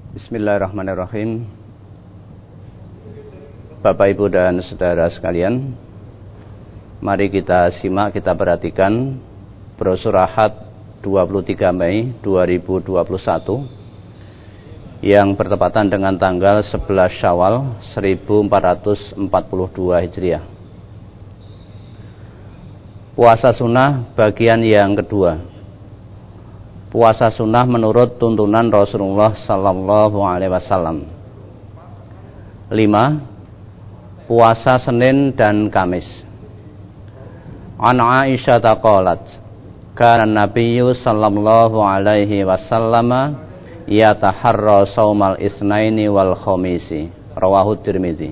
Bismillahirrahmanirrahim. Bapak, Ibu, dan saudara sekalian, mari kita simak, kita perhatikan brosur Ahad 23 Mei 2021 yang bertepatan dengan tanggal 11 Syawal 1442 Hijriah. Puasa sunnah bagian yang kedua. Puasa sunnah menurut tuntunan Rasulullah sallallahu alaihi wasallam. 5. Puasa Senin dan Kamis. An Aisyah qalat, kana Nabiyyu sallallahu alaihi wasallam yataharra saumal isnaini wal khamisi. Rawahu Tirmizi.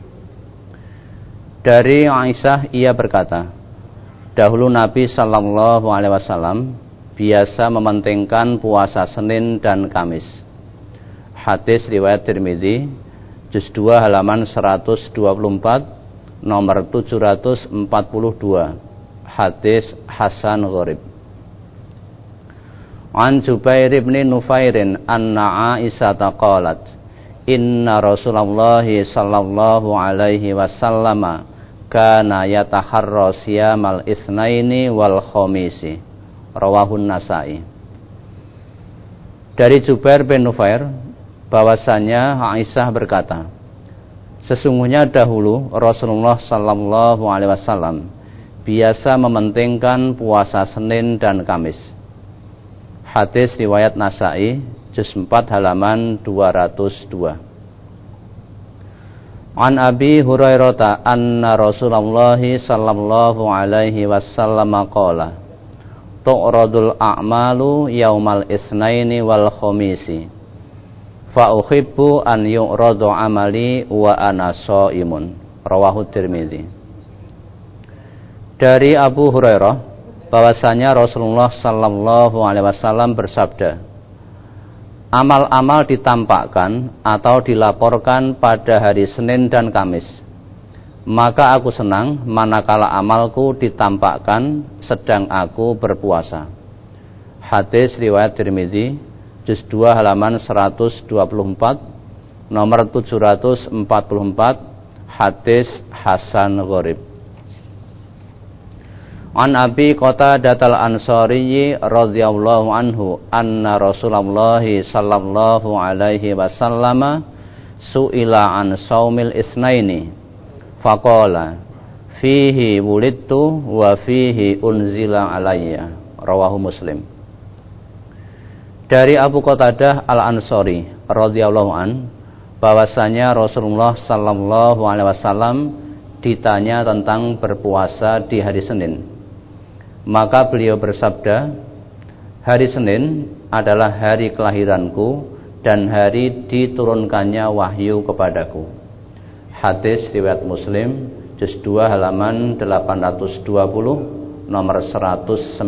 Dari Aisyah ia berkata, dahulu Nabi sallallahu alaihi wasallam biasa mementingkan puasa Senin dan Kamis. Hadis riwayat Tirmizi, juz 2 halaman 124, nomor 742. Hadis hasan gharib. An Jubair ibn Nufairin anna Aisyah qalat, inna Rasulullah sallallahu alaihi wasallam kana yataharra siyamal isnaini wal khamisi. Rawahun Nasai. Dari Jubair bin Nufair bahwasanya Aisyah berkata, sesungguhnya dahulu Rasulullah sallallahu alaihi wasallam biasa mementingkan puasa Senin dan Kamis. Hadis riwayat Nasai, juz 4 halaman 202. An Abi Hurairah anna Rasulullah sallallahu alaihi wasallam qala, tu'radul a'malu yaumal isnaini wal khamisi fa uhibbu an yu'radu amali wa ana shaimun. Rawahu Tirmizi. Dari Abu Hurairah bahwasanya Rasulullah sallallahu alaihi wasallam bersabda, amal-amal ditampakkan atau dilaporkan pada hari Senin dan Kamis, maka aku senang manakala amalku ditampakkan sedang aku berpuasa. Hadis riwayat Tirmizi, juz 2 halaman 124, nomor 744. Hadis hasan gharib. An Abi Qatadah al-Ansari radhiyallahu anhu anna Rasulullah sallallahu alaihi wasallam su'ila an saumil isnaini faqala fihi wulidtu wa fihi unzila alayya. Rawahu Muslim. Dari Abu Qatadah al-Ansari radhiyallahu an bahwasanya Rasulullah sallallahu alaihi wasallam ditanya tentang berpuasa di hari Senin, maka beliau bersabda, hari Senin adalah hari kelahiranku dan hari diturunkannya wahyu kepadaku. Hadis riwayat Muslim, juz 2 halaman 820, nomor 198.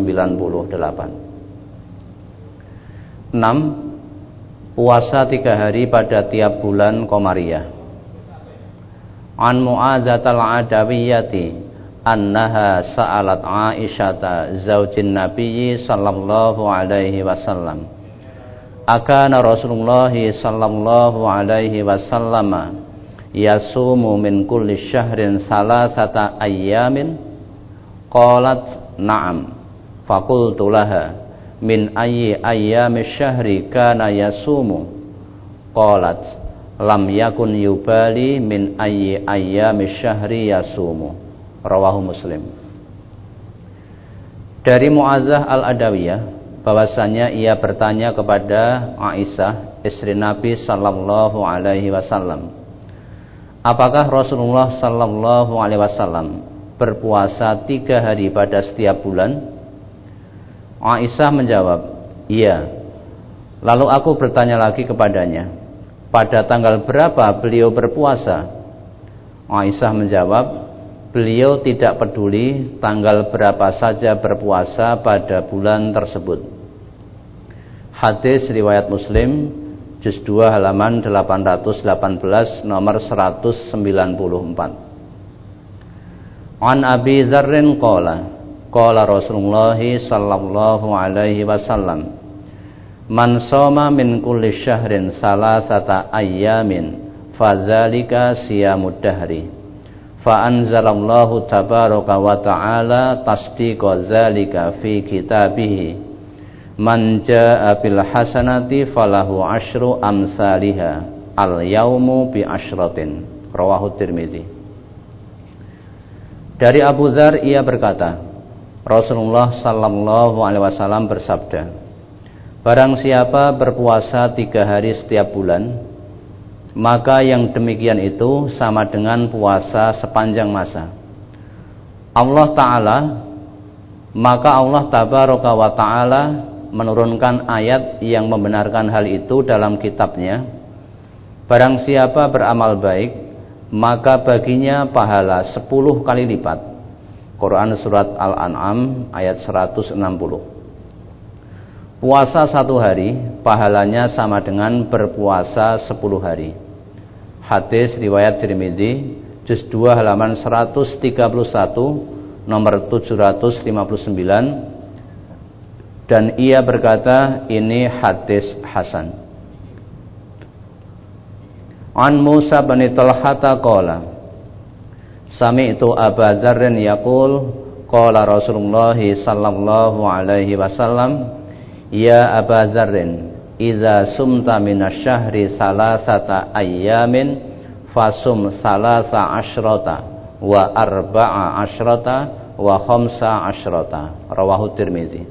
6. Puasa 3 hari pada tiap bulan Qamariyah. An Mu'adzatal Adawiyyati annaha sa'alat Aisyata zaujin Nabiyyi sallallahu alaihi wasallam, akana Rasulullah sallallahu alaihi wasallam yasumu min kulli syahrin salasata ayyamin? Qalat na'am. Faqultu laha, min ayyi ayyami syahri kana yasumu? Qalat lam yakun yubali min ayyi ayyami syahri yasumu. Rawahu Muslim. Dari Mu'adzah al-Adawiyah bahwasanya ia bertanya kepada Aisyah, istri Nabi sallallahu alaihi wasallam, apakah Rasulullah sallallahu alaihi wasallam berpuasa 3 hari pada setiap bulan? Aisyah menjawab, iya. Lalu aku bertanya lagi kepadanya, pada tanggal berapa beliau berpuasa? Aisyah menjawab, beliau tidak peduli tanggal berapa saja berpuasa pada bulan tersebut. Hadis riwayat Muslim, juz 2 halaman 818, nomor 194. An Abi Dzarrin qala, qala Rasulullah sallallahu alaihi wasallam, Man shoma min kulli syahrin salasata ayyamin fadzalika siyamud dahri. Fa anzalallahu tabaraka wa ta'ala tasdiqa dzalika fi kitabih. Man jaa bil hasanati falahu asyru amsalihha al yaumu bi asyratin. Rawahu Tirmidzi. Dari Abu Dzar ia berkata, Rasulullah sallallahu alaihi wasallam bersabda, barang siapa berpuasa 3 hari setiap bulan, maka yang demikian itu sama dengan puasa sepanjang masa. Maka Allah tabaraka wa ta'ala menurunkan ayat yang membenarkan hal itu dalam kitabnya. Barang siapa beramal baik, maka baginya pahala 10 kali lipat. Quran surat Al-An'am ayat 160. Puasa 1 hari pahalanya sama dengan berpuasa 10 hari. Hadis riwayat Tirmidzi juz 2 halaman 131 nomor 759, dan ia berkata ini hadis hasan. An Musa bin Talhata qala sami'tu Aba Dzarrin yaqul qala Rasulullah sallallahu alaihi wasallam ya Aba Dzarrin idza sumta minasyahri salasata ayyamin fasum salasa asyrata wa arba'a asyrata wa khamsa asyrata. Rawahu Tirmidzi.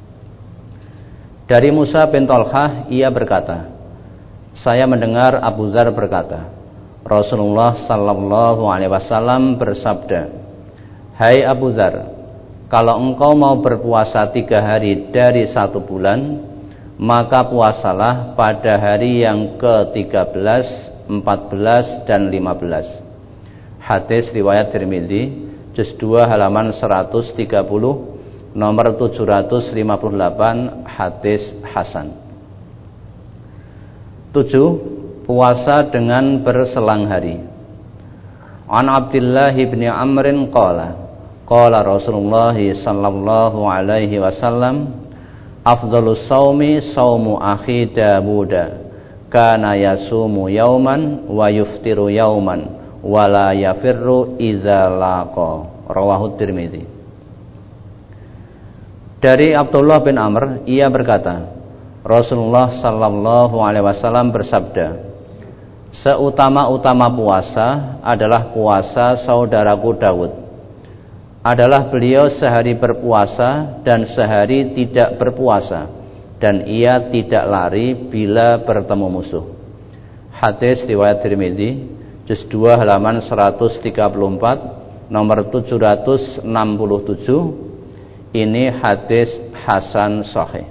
Dari Musa bin Talhah ia berkata, saya mendengar Abu Dzar berkata, Rasulullah sallallahu alaihi wasallam bersabda, hai Abu Dzar, kalau engkau mau berpuasa 3 hari dari 1 bulan, maka puasalah pada hari yang ke-13, 14 dan 15. Hadis riwayat Tirmidzi juz 2 halaman 130 nomor 758, hadis hasan. 7. Puasa dengan berselang hari. An Abdullah bin Amrin qala qala Rasulullah sallallahu alaihi wasallam afdhalus shaumi shaumu akhi Dawud kana yasumu yauman wa yuftiru yauman wa la yafirru idza laqa. Rawahu Tirmidzi. Dari Abdullah bin Amr ia berkata, Rasulullah sallallahu alaihi wasallam bersabda, seutama-utama puasa adalah puasa saudaraku Daud. Adalah beliau sehari berpuasa dan sehari tidak berpuasa, dan ia tidak lari bila bertemu musuh. Hadis riwayat Tirmidzi juz 2 halaman 134 nomor 767. Ini hadis hasan sahih.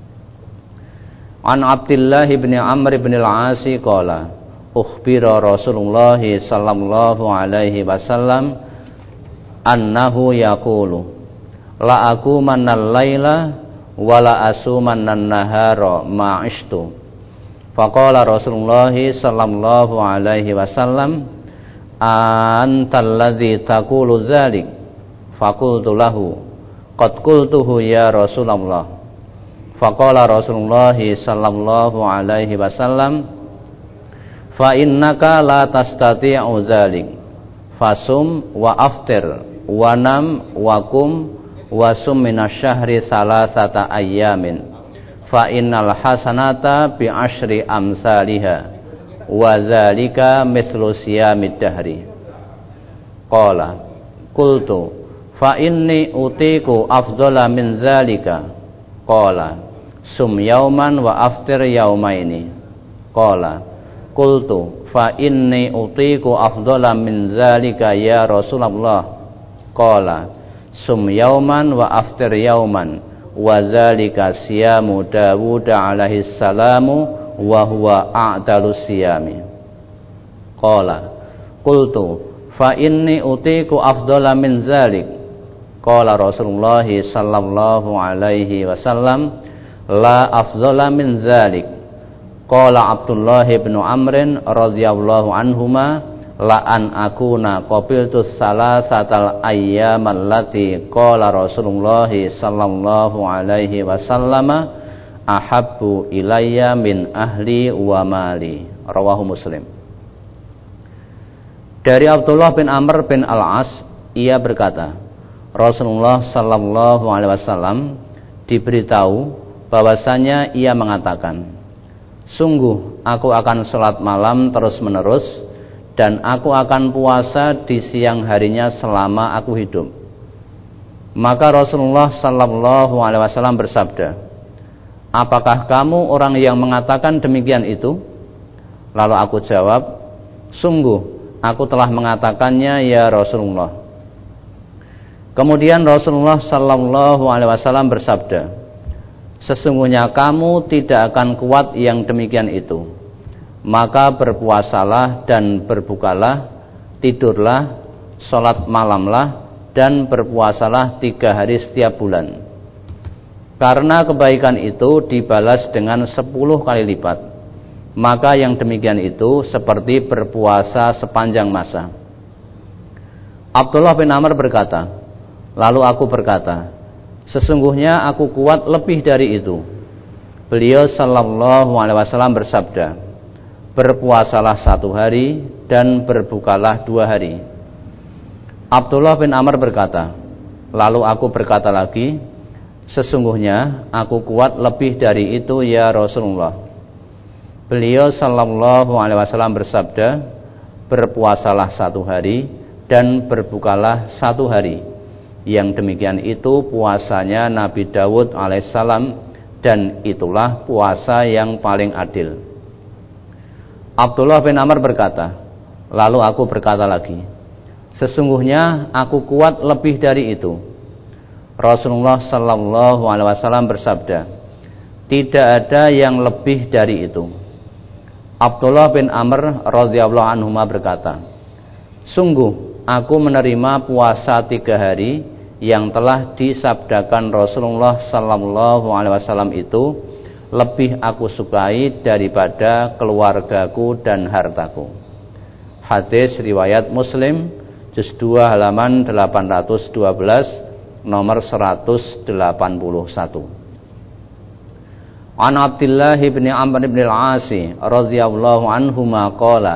An Abdullah bin Amr bin al-As qala ukhbira Rasulullah sallallahu alaihi wasallam annahu yaqulu la aqumanal laila wa la asumannan nahara ma'ishtu. Faqala Rasulullah sallallahu alaihi wasallam antal ladzi taqulu dzalik. Faqultu lahu qad qultuhu ya Rasulullah. Faqala Rasulullah sallallahu alaihi wasallam fa innaka la tastati'u dzalik fasum wa aftir wa nam wa kum wa sum minasyahri salasata ayyamin fa innal hasanata bi asyri amsalihha wa dzalika mislu siyamid dahri. Qala qultu fa inni utiku afdhala min dzalika. Qala sum yauman wa aftir yaumaini. Qala qultu fa inni utiku afdhala min dzalika ya Rasulullah. Qala sum yauman wa aftir yauman wa dzalika siyamu Dawud alaihi salamu wa huwa a'dalus siyami. Qala qultu fa inni utiku afdhala min dzalik. Qala Rasulullah sallallahu alaihi wasallam la afdhala min dzalik. Qala Abdullah bin Amr radhiyallahu anhuma la an akuna qabiltu salasatal ayyamal lati qala Rasulullah sallallahu alaihi wasallam ahabbu ilayya min ahli wa mali. Rawahu Muslim. Dari Abdullah bin Amr bin Al-As, ia berkata, Rasulullah sallallahu alaihi wasallam diberitahu bahwasanya ia mengatakan, sungguh aku akan salat malam terus-menerus dan aku akan puasa di siang harinya selama aku hidup. Maka Rasulullah sallallahu alaihi wasallam bersabda, apakah kamu orang yang mengatakan demikian itu? Lalu aku jawab, sungguh aku telah mengatakannya ya Rasulullah. Kemudian Rasulullah sallallahu alaihi wasallam bersabda, sesungguhnya kamu tidak akan kuat yang demikian itu. Maka berpuasalah dan berbukalah, tidurlah, salat malamlah, dan berpuasalah 3 hari setiap bulan. Karena kebaikan itu dibalas dengan 10 kali lipat. Maka yang demikian itu seperti berpuasa sepanjang masa. Abdullah bin Amr berkata, lalu aku berkata, sesungguhnya aku kuat lebih dari itu. Beliau sallallahu alaihi wasallam bersabda, berpuasalah 1 hari dan berbukalah 2 hari. Abdullah bin Amr berkata, lalu aku berkata lagi, sesungguhnya aku kuat lebih dari itu ya Rasulullah. Beliau sallallahu alaihi wasallam bersabda, berpuasalah 1 hari dan berbukalah 1 hari. Yang demikian itu puasanya Nabi Dawud alaihissalam, dan itulah puasa yang paling adil. Abdullah bin Amr berkata, lalu aku berkata lagi, sesungguhnya aku kuat lebih dari itu. Rasulullah sallallahu alaihi wasallam bersabda, tidak ada yang lebih dari itu. Abdullah bin Amr radhiyallahu anhu berkata, sungguh aku menerima puasa 3 hari yang telah disabdakan Rasulullah sallallahu alaihi wasallam itu lebih aku sukai daripada keluargaku dan hartaku. Hadis riwayat Muslim, juz 2 halaman 812, nomor 181. An Abdullah bin Amr bin Al-As radhiyallahu anhuma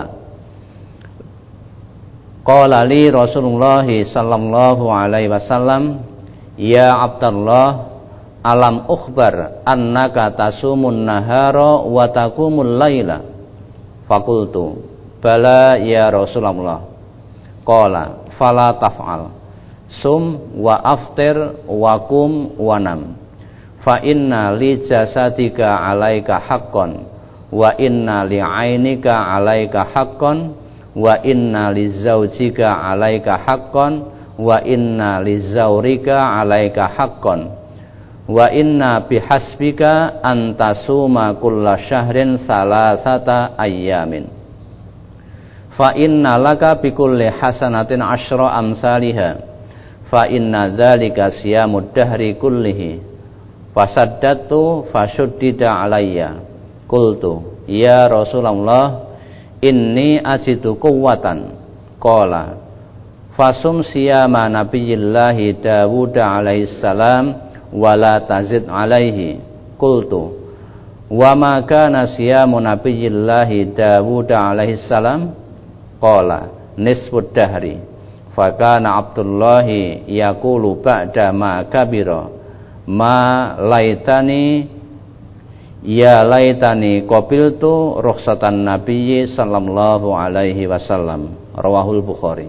qala li Rasulullah sallallahu alaihi wasallam, ya Abdullah, alam ukhbar annaka tasumun nahara wa taqumul laila? Fakultu, bala ya Rasulullah. Qala fala taf'al, sum wa aftir wa kum wa nam, fa inna li jasadika alaika haqqan wa inna li ainika alaika haqqan wa inna li zaujika alaika haqqan wa inna li zaurika alaika haqqan wa inna bihasbika antasuma kulla syahrin salasata ayyamin, fa inna laka bikulli hasanatin asyra amsalihha, fa inna dzalika siyamud dahri kullihi. Fasaddatu fashuddida alayya. Qultu ya Rasulullah, inni ajidu quwwatan. Qala fasum siyama nabiyillahi Dawud alaihi salam wala tazid alaihi. Qultu wa ma kana siyamu nabiyillahi Dawud alaihi salam? Qala nisfud dahri. Fakana Abdullahi yaqulu ba'da ma kabira, ma laitani ya laitani qabiltu rukhsatan nabiyyi sallallahu alaihi wasallam. Rawahul Bukhari.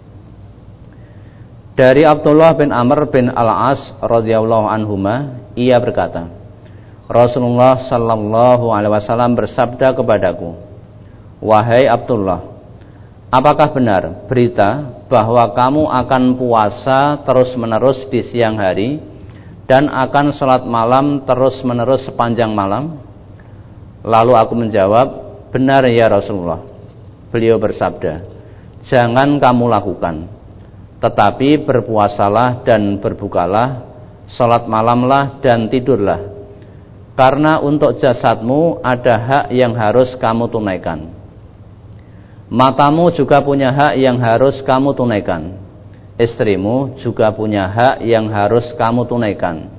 Dari Abdullah bin Amr bin Al-As radhiyallahu anhuma, ia berkata, Rasulullah sallallahu alaihi wasallam bersabda kepadaku, wahai Abdullah, apakah benar berita bahwa kamu akan puasa terus-menerus di siang hari dan akan salat malam terus-menerus sepanjang malam? Lalu aku menjawab, benar ya Rasulullah. Beliau bersabda, jangan kamu lakukan, tetapi berpuasalah dan berbukalah, salat malamlah dan tidurlah. Karena untuk jasadmu ada hak yang harus kamu tunaikan. Matamu juga punya hak yang harus kamu tunaikan. Istrimu juga punya hak yang harus kamu tunaikan.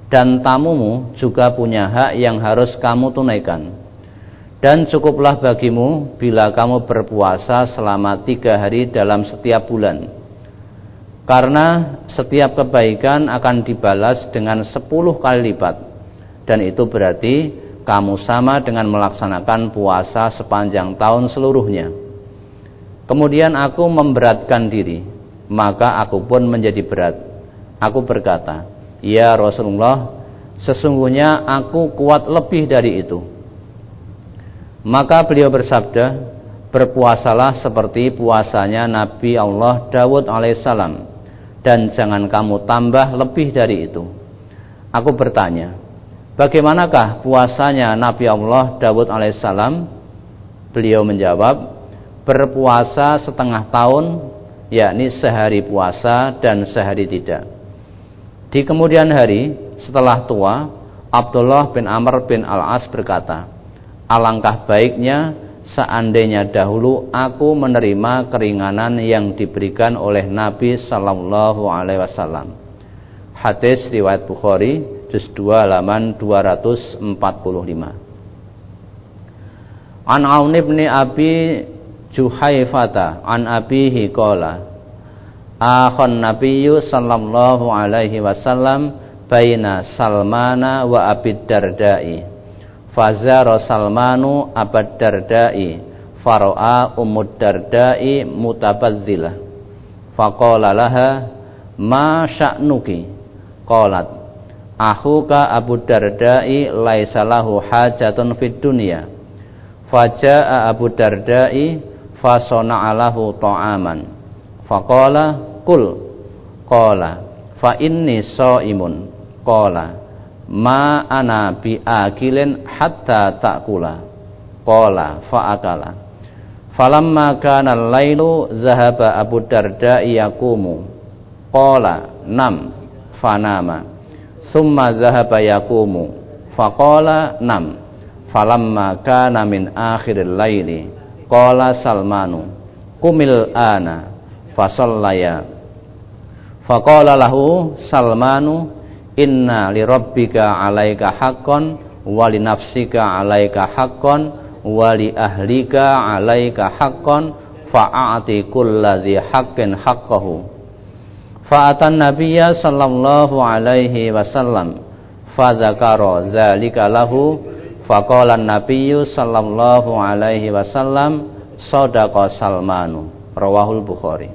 dan tamumu juga punya hak yang harus kamu tunaikan. Dan cukuplah bagimu bila kamu berpuasa selama 3 hari dalam setiap bulan, karena setiap kebaikan akan dibalas dengan 10 kali lipat, dan itu berarti kamu sama dengan melaksanakan puasa sepanjang tahun seluruhnya. Kemudian aku memberatkan diri, maka aku pun menjadi berat. Aku berkata, ya Rasulullah, sesungguhnya aku kuat lebih dari itu. Maka beliau bersabda, berpuasalah seperti puasanya Nabi Allah Dawud alaihissalam, dan jangan kamu tambah lebih dari itu. Aku bertanya, bagaimanakah puasanya Nabi Allah Dawud alaihissalam? Beliau menjawab, berpuasa setengah tahun, yakni sehari puasa dan sehari tidak. Di kemudian hari, setelah tua, Abdullah bin Amr bin Al-As berkata, alangkah baiknya seandainya dahulu aku menerima keringanan yang diberikan oleh Nabi Sallallahu Alaihi Wasallam. Hadis riwayat Bukhari, juz 2 halaman 245. An Aun ibn Abi Juhaifata an abihi qala, akhon nabiyyu sallallahu alaihi wasallam baina Salmana wa Abid Dardai, fazara Salmanu Abad Dardai, faro'a Ummud Dardai mutabazzilah, faqala laha ma sya'nuki, qalat akhuka Abu Dardai laisa lahu hajatun fid dunya, faja'a Abu Dardai fasona'alahu ta'aman, faqala kul, qala fa inni shaimun, qala ma ana bi akilin hatta ta'kula, qala fa akala. Falamma kana al-lailu zahaba Abu Dardai yaqumu, qala nam, fanama, summa zahaba yaqumu, faqala nam. Falamma kana min akhiril laili qala Salmanu kumil ana fasallaya, faqala lahu Salmanu inna li rabbika alaika haqqan wa li nafsika alaika haqqan wa li ahlika alaika haqqan fa'ati kulladzi haqqin haqqahu. Fa'atan nabiyya sallallahu alaihi wasallam fa dzakara dzalika lahu, faqala nabiyyu sallallahu alaihi wasallam shadaqa Salmanu. Rawahul Bukhari.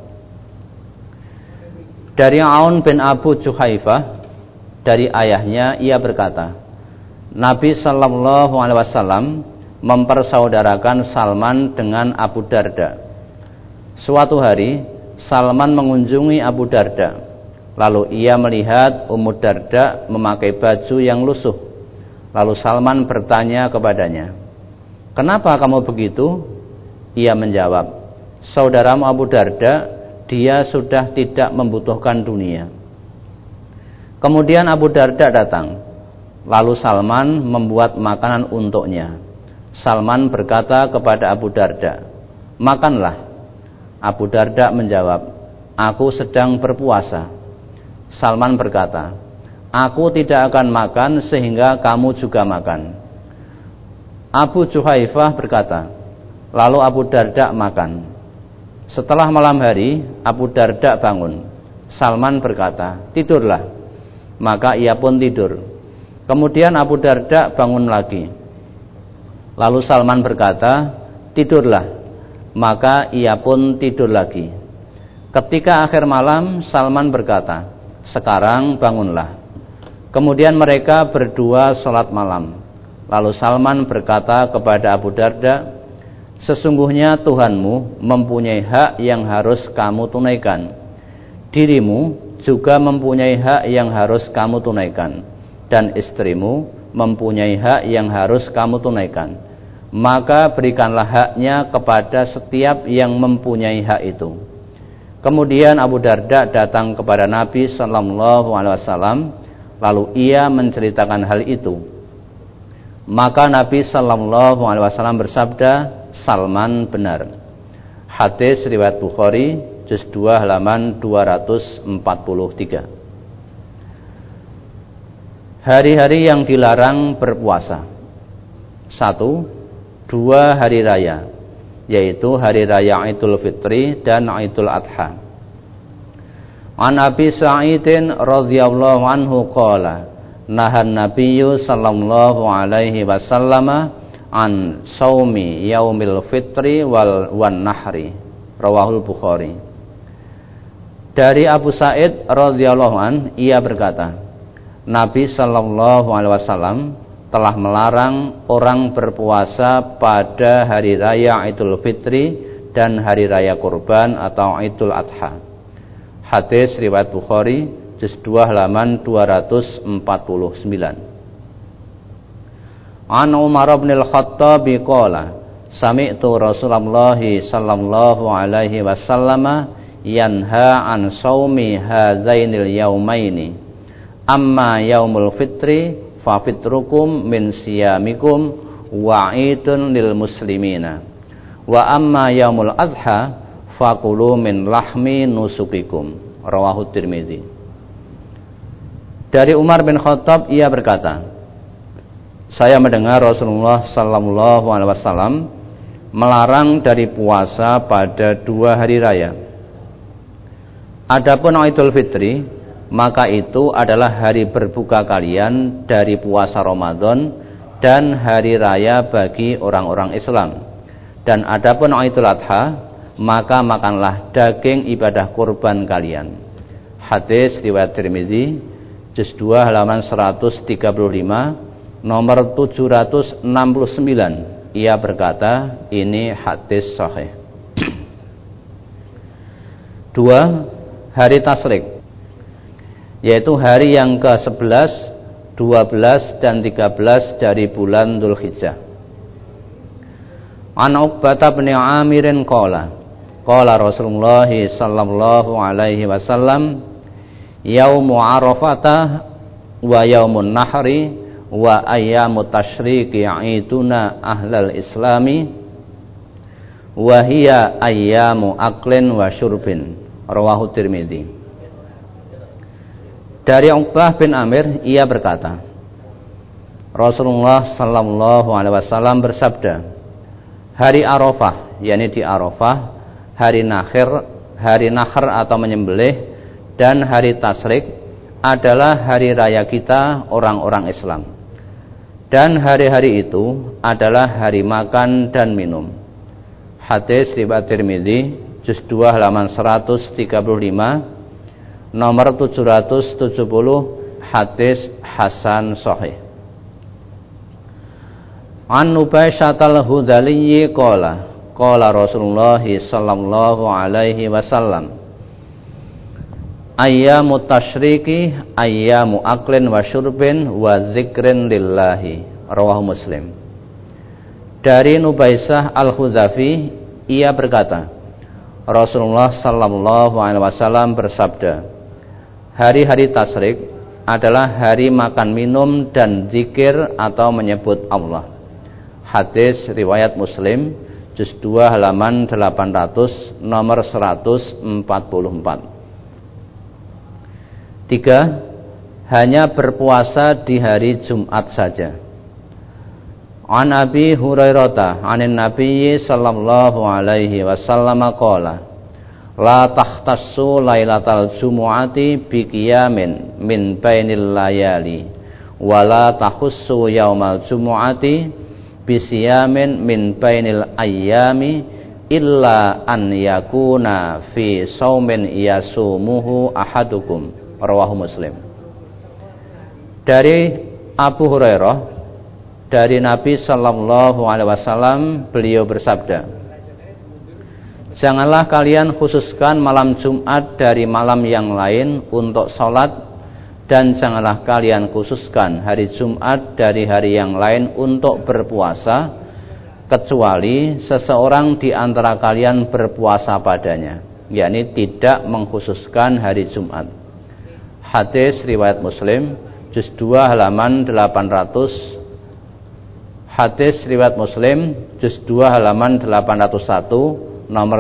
Dari Aun bin Abu Juhaifah, dari ayahnya, ia berkata, Nabi sallallahu alaihi wasallam mempersaudarakan Salman dengan Abu Darda. Suatu hari Salman mengunjungi Abu Darda, lalu ia melihat Ummu Darda memakai baju yang lusuh. Lalu Salman bertanya kepadanya, kenapa kamu begitu? Ia menjawab, saudaramu Abu Darda, dia sudah tidak membutuhkan dunia. Kemudian Abu Darda datang, lalu Salman membuat makanan untuknya. Salman berkata kepada Abu Darda, makanlah. Abu Darda menjawab, aku sedang berpuasa. Salman berkata, aku tidak akan makan sehingga kamu juga makan. Abu Juhaifah berkata, lalu Abu Darda makan. Setelah malam hari, Abu Darda bangun. Salman berkata, tidurlah. Maka ia pun tidur. Kemudian Abu Darda bangun lagi. Lalu Salman berkata, tidurlah. Maka ia pun tidur lagi. Ketika akhir malam, Salman berkata, sekarang bangunlah. Kemudian mereka berdua sholat malam. Lalu Salman berkata kepada Abu Darda, sesungguhnya Tuhanmu mempunyai hak yang harus kamu tunaikan. Dirimu juga mempunyai hak yang harus kamu tunaikan. Dan istrimu mempunyai hak yang harus kamu tunaikan. Maka berikanlah haknya kepada setiap yang mempunyai hak itu. Kemudian Abu Darda datang kepada Nabi sallallahu alaihi wasallam, lalu ia menceritakan hal itu. Maka Nabi sallallahu alaihi wasallam bersabda, Salman benar. Hadis riwayat Bukhari, juz 2 halaman 243. Hari-hari yang dilarang berpuasa. 1, 2 hari raya, yaitu hari raya Idul Fitri dan Idul Adha. An Abi Sa'idin radhiyallahu anhu qala nahan Nabiyyu sallallahu alaihi wasallam an saumi yaumil fitri wan nahri. Rawahul Bukhari. Dari Abu Sa'id radhiyallahu an, ia berkata, Nabi sallallahu alaihi wasallam telah melarang orang berpuasa pada hari raya Idul Fitri dan hari raya Kurban atau Idul Adha. Hadis riwayat Bukhari, juz 2 halaman 249. An Umar bin Al-Khattab qala sami'tu Rasulullah sallallahu alaihi wasallam yanha an shaumi hadzainil yaumaini amma yaumul fitri fa fitrukum min siyamikum wa idun lil muslimina wa amma yaumul adha fakulu min lahmi nusukikum. Rawahu Tirmidzi. Dari Umar bin Khattab, ia berkata, saya mendengar Rasulullah sallallahu alaihi wasallam melarang dari puasa pada 2 hari raya. Adapun Idul Fitri, maka itu adalah hari berbuka kalian dari puasa Ramadan dan hari raya bagi orang-orang Islam. Dan adapun Idul Adha, maka makanlah daging ibadah kurban kalian. Hadis riwayat Tirmidzi, juz 2 halaman 135, nomor 769. Ia berkata, ini hadis sahih. 2. Hari Tasyrik, yaitu hari yang ke-11, 12 dan 13 dari bulan Dzulhijjah. An Uqbah bin Amirin qala Rasulullah sallallahu alaihi wasallam yaumu arafata wa yaumun nahri wa ayyamut tasyriqi iduna ahlal islami wa hiya ayyamu aklin wa syurbin. Rawahu Tirmidzi. Dari Uqbah bin Amir, ia berkata, Rasulullah sallallahu alaihi wasallam bersabda, hari Arafah, yakni di Arafah, hari nahr atau menyembelih, dan hari Tasyrik adalah hari raya kita orang-orang Islam. Dan hari-hari itu adalah hari makan dan minum. Hadis riwayat Tirmidzi, juz 2 halaman 135, nomor 770, hadis hasan sahih. An Ubaisyah al-Hudali qala Rasulullah sallallahu alaihi wasallam ayyamut tasyriqi ayyamu aklin wa syurbin wa zikrin lillahi. Rawahu Muslim. Dari Nubaisah al-Huzafi, ia berkata, Rasulullah sallallahu alaihi wasallam bersabda, hari-hari tasyrik adalah hari makan minum dan zikir atau menyebut Allah. Hadis riwayat Muslim, juz 2 halaman 800, nomor 144. 3. Hanya berpuasa di hari Jumat saja. An Abi Hurairah anin Nabi sallallahu alaihi wasallam qala la takhtassu lailatal jumu'ati bi qiyamin min bainil layali wa la takhussu yaumal jumu'ati bisiyamin min bainil ayyami illa an yakuna fi saumin yasumuhu ahadukum. Rawahu Muslim. Dari Abu Hurairah, dari Nabi sallallahu alaihi wasallam, beliau bersabda, janganlah kalian khususkan malam Jumat dari malam yang lain untuk salat, dan janganlah kalian khususkan hari Jumat dari hari yang lain untuk berpuasa, kecuali seseorang di antara kalian berpuasa padanya, yakni tidak mengkhususkan hari Jumat. Hadis riwayat Muslim, juz 2 halaman 800. Hadis riwayat Muslim, juz 2 halaman 801, nomor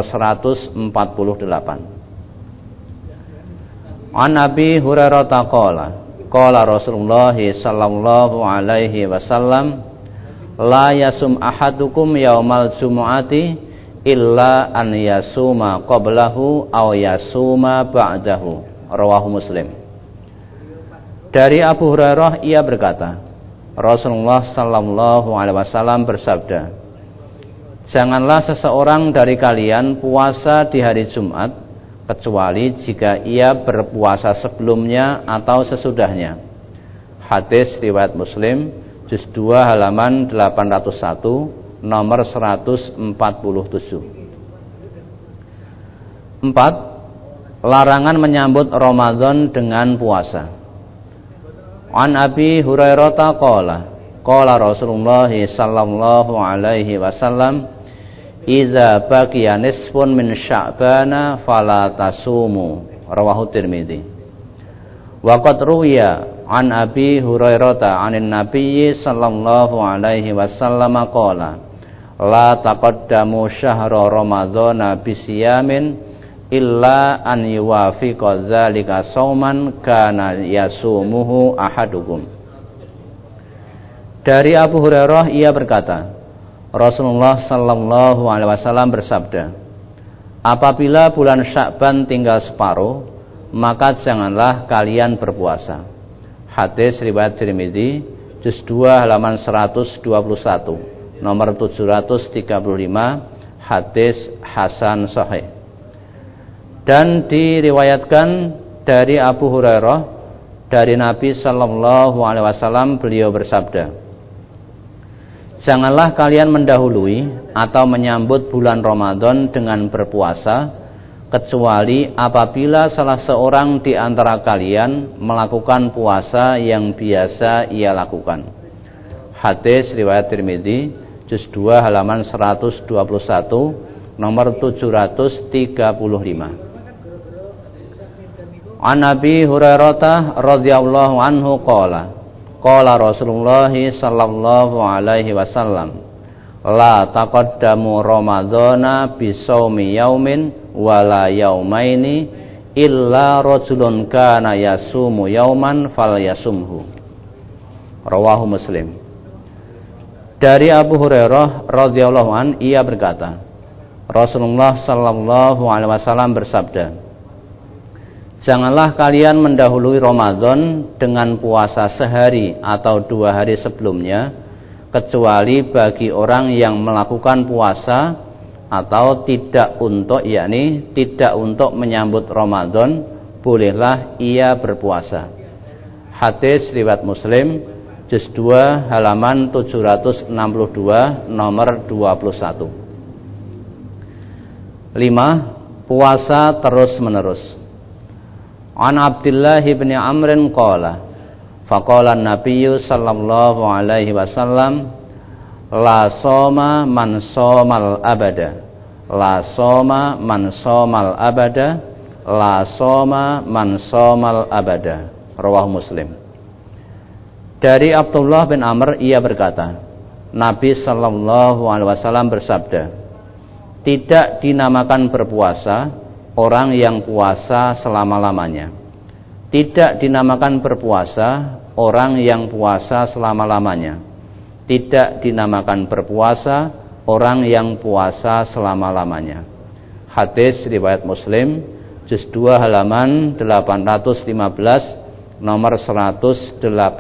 148. An Abi Hurairah qala Rasulullah sallallahu alaihi wasallam la yasum ahadukum yaumal jumu'ati illa an yasuma qablahu aw yasuma ba'dahu. Rawahu Muslim. Dari Abu Hurairah ia berkata, Rasulullah sallallahu alaihi wasallam bersabda, janganlah seseorang dari kalian puasa di hari Jumat kecuali jika ia berpuasa sebelumnya atau sesudahnya. Hadis riwayat Muslim, juz 2 halaman 801, nomor 147. 4. Larangan menyambut Ramadan dengan puasa. An Abi Hurairah qala Rasulullah sallallahu alaihi wasallam, idza baqiya nisfun min sya'bana fala tasumu. Rawahu Tirmidzi. Wa qad ruwiya an Abi Hurairah anin Nabiy sallallahu alaihi wasallam qala la taqaddamu syahra ramadhana bisiyamin illa an yuwafiqa dzalika sauman kana yasumuhu ahadukum. Dari Abu Hurairah ia berkata, Rasulullah sallallahu alaihi wasallam bersabda, apabila bulan Sya'ban tinggal separuh, maka janganlah kalian berpuasa. Hadis riwayat Tirmidzi, juz 2 halaman 121, nomor 735, hadis hasan sahih. Dan diriwayatkan dari Abu Hurairah dari Nabi sallallahu alaihi wasallam, beliau bersabda, janganlah kalian mendahului atau menyambut bulan Ramadan dengan berpuasa, kecuali apabila salah seorang di antara kalian melakukan puasa yang biasa ia lakukan. Hadis riwayat Tirmidzi, juz 2 halaman 121, nomor 735. An Abi Hurairah radhiyallahu anhu qala Rasulullah sallallahu alaihi wasallam, la taqaddamu ramadhana bisawmi yaumin wala yaumaini illa rajulun kana yasumu yauman falyasumhu. Rawahu Muslim. Dari Abu Hurairah radhiyallahu an ia berkata, Rasulullah sallallahu alaihi wasallam bersabda, janganlah kalian mendahului Ramadan dengan puasa sehari atau 2 hari sebelumnya, kecuali bagi orang yang melakukan puasa atau tidak untuk menyambut Ramadan, bolehlah ia berpuasa. Hadis riwayat Muslim, juz 2 halaman 762, nomor 21. 5. Puasa terus menerus. An Abdullah bin Amr qala faqala an-nabiy sallallahu alaihi wasallam, la soma man somal abada, la soma man somal abada, la soma man somal abada. Rawahu Muslim. Dari Abdullah bin Amr ia berkata, Nabi sallallahu alaihi wasallam bersabda, tidak dinamakan berpuasa orang yang puasa selama-lamanya. Tidak dinamakan berpuasa orang yang puasa selama-lamanya. Tidak dinamakan berpuasa orang yang puasa selama-lamanya. Hadis riwayat Muslim, juz 2 halaman 815, nomor 186.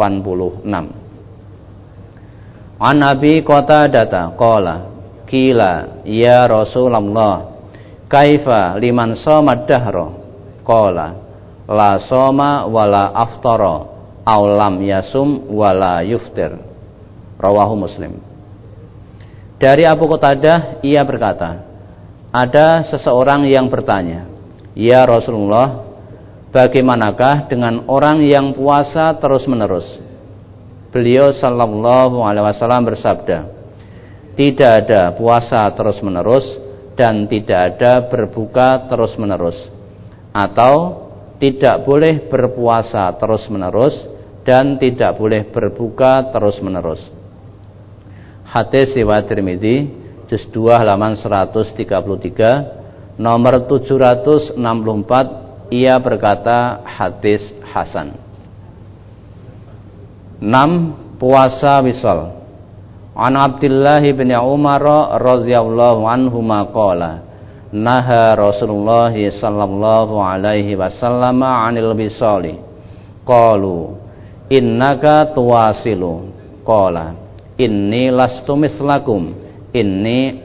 An Abi Qatadah qala qila ya Rasulullah kaifa liman shoma dahra, qala la shoma wala aftara aw lam yasum wala yuftir. Rawahu Muslim. Dari Abu Qatadah ia berkata, ada seseorang yang bertanya, ya Rasulullah, bagaimanakah dengan orang yang puasa terus menerus? Beliau sallallahu alaihi wasallam bersabda, tidak ada puasa terus menerus dan tidak ada berbuka terus-menerus, atau tidak boleh berpuasa terus-menerus dan tidak boleh berbuka terus-menerus. Hadis riwayat Tirmidzi, juz 2 halaman 133, nomor 764, ia berkata hadis hasan. 6. Puasa wisol. An Abdullah bin Umar radhiyallahu anhuma qala naha Rasulullah sallallahu alaihi wasallam 'anil wisali. Qalu innaka tuwasilu. Qala inni lastu mislakum inni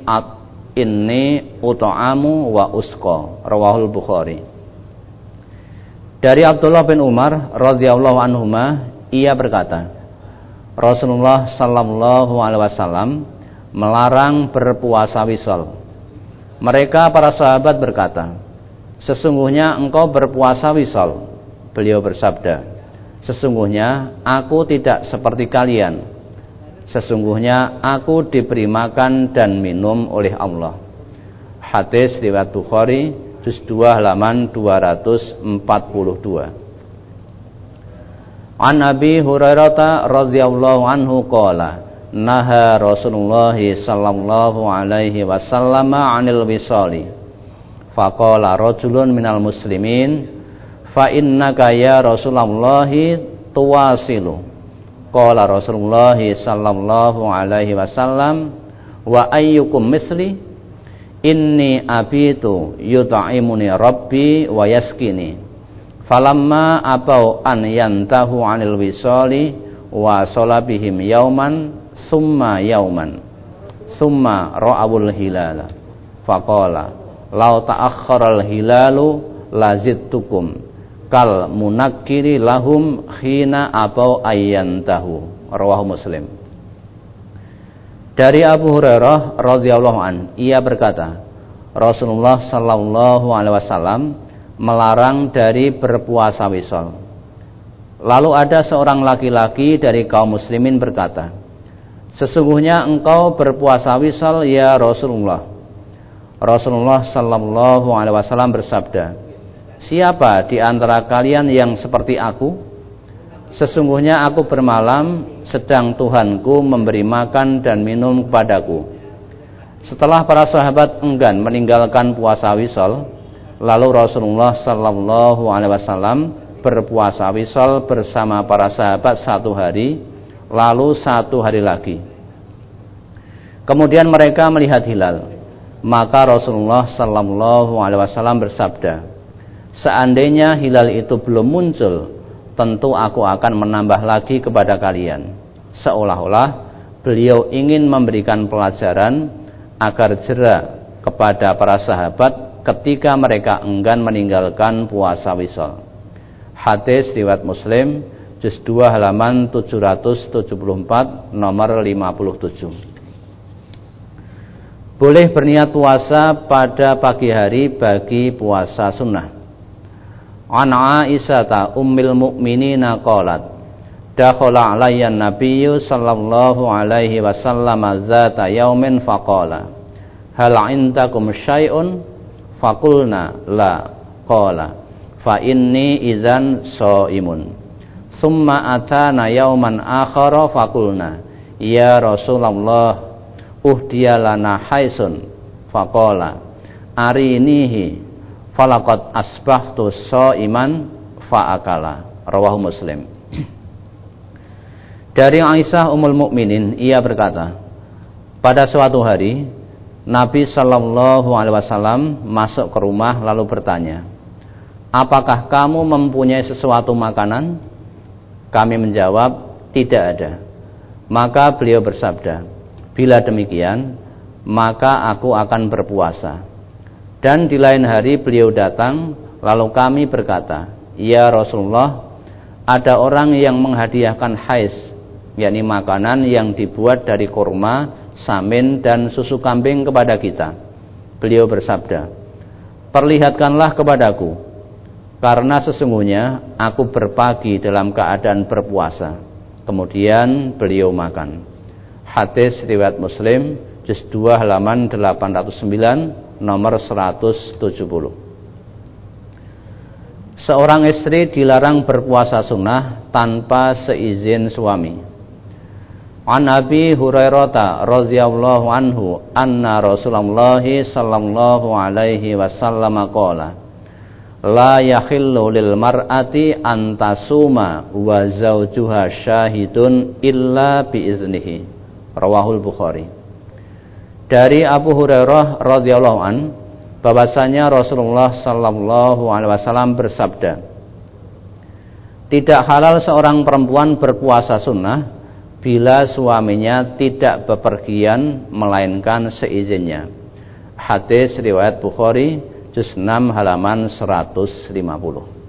ut'amu wa usqa. Rawahul Bukhari. Dari Abdullah bin Umar radhiyallahu anhuma, ia berkata, Rasulullah sallallahu alaihi wasallam melarang berpuasa wisol. Mereka para sahabat berkata, sesungguhnya engkau berpuasa wisol. Beliau bersabda, sesungguhnya aku tidak seperti kalian. Sesungguhnya aku diberi makan dan minum oleh Allah. Hadis riwayat Bukhari, juz 2 halaman 242. An Abi Hurairah radhiyallahu anhu qala naha Rasulullah sallallahu alaihi wasallam 'anil wisali. Faqala rajulun minal muslimin fa innaka ya Rasulullah tuwasilu. Qala Rasulullah sallallahu alaihi wasallam wa ayyukum misli inni abitu yut'imuni rabbi wa yaskini. Falamma abau an yantahu 'anil wisali wa salabihim yauman summa ra'awul hilala faqala law ta'akhkharal hilalu lazidtukum kal munakkiri lahum khina abau ayyantahu. Rawahu Muslim. Dari Abu Hurairah radhiyallahu an, ia berkata, Rasulullah sallallahu alaihi wasallam melarang dari berpuasa wisol. Lalu ada seorang laki-laki dari kaum muslimin berkata, sesungguhnya engkau berpuasa wisol ya Rasulullah. Rasulullah sallallahu alaihi wasallam bersabda, siapa di antara kalian yang seperti aku? Sesungguhnya aku bermalam sedang Tuhanku memberi makan dan minum kepadaku. Setelah para sahabat enggan meninggalkan puasa wisol, lalu Rasulullah sallallahu alaihi wasallam berpuasa wisol bersama para sahabat 1 hari, lalu 1 hari lagi. Kemudian mereka melihat hilal. Maka Rasulullah sallallahu alaihi wasallam bersabda, seandainya hilal itu belum muncul, tentu aku akan menambah lagi kepada kalian. Seolah-olah beliau ingin memberikan pelajaran agar jera kepada para sahabat ketika mereka enggan meninggalkan puasa wisol. Hadis riwayat Muslim, juz 2 halaman 774, nomor 57. Boleh berniat puasa pada pagi hari bagi puasa sunnah. An Aisyah ummil mukminina qalat dakhala alayya an-nabiyyu sallallahu alaihi wasallam zata yaumin faqala hal indakum syai'un faqulna la qala fa inni idzan shaimun summa atana yauman akhara faqulna ya Rasulullah uhdiya lana haisun faqala arinihi falaqad asbahtu shaiman faakala. Rawahu Muslim. Dari Aisyah ummul mukminin, ia berkata, pada suatu hari Nabi sallallahu alaihi wasallam masuk ke rumah lalu bertanya, apakah kamu mempunyai sesuatu makanan? Kami menjawab, tidak ada. Maka beliau bersabda, bila demikian maka aku akan berpuasa. Dan di lain hari beliau datang, lalu kami berkata, ya Rasulullah, ada orang yang menghadiahkan hais, yakni makanan yang dibuat dari kurma, samin dan susu kambing kepada kita. Beliau bersabda, perlihatkanlah kepadaku, karena sesungguhnya aku berpagi dalam keadaan berpuasa. Kemudian beliau makan. Hadis riwayat Muslim, juz 2 halaman 809, nomor 170. Seorang istri dilarang berpuasa sunnah tanpa seizin suami. An Abi Hurairah radhiyallahu anhu anna Rasulullah sallallahu alaihi wasallam qala la yakhillu lil mar'ati antasuma wa zawjuha syahidun illa biiznihi. Rawahul Bukhari. Dari Abu Hurairah radhiyallahu an bahwasanya Rasulullah sallallahu alaihi wasallam bersabda, tidak halal seorang perempuan berpuasa sunnah bila suaminya tidak bepergian melainkan seizinnya. Hadis riwayat Bukhari juz 6 halaman 150.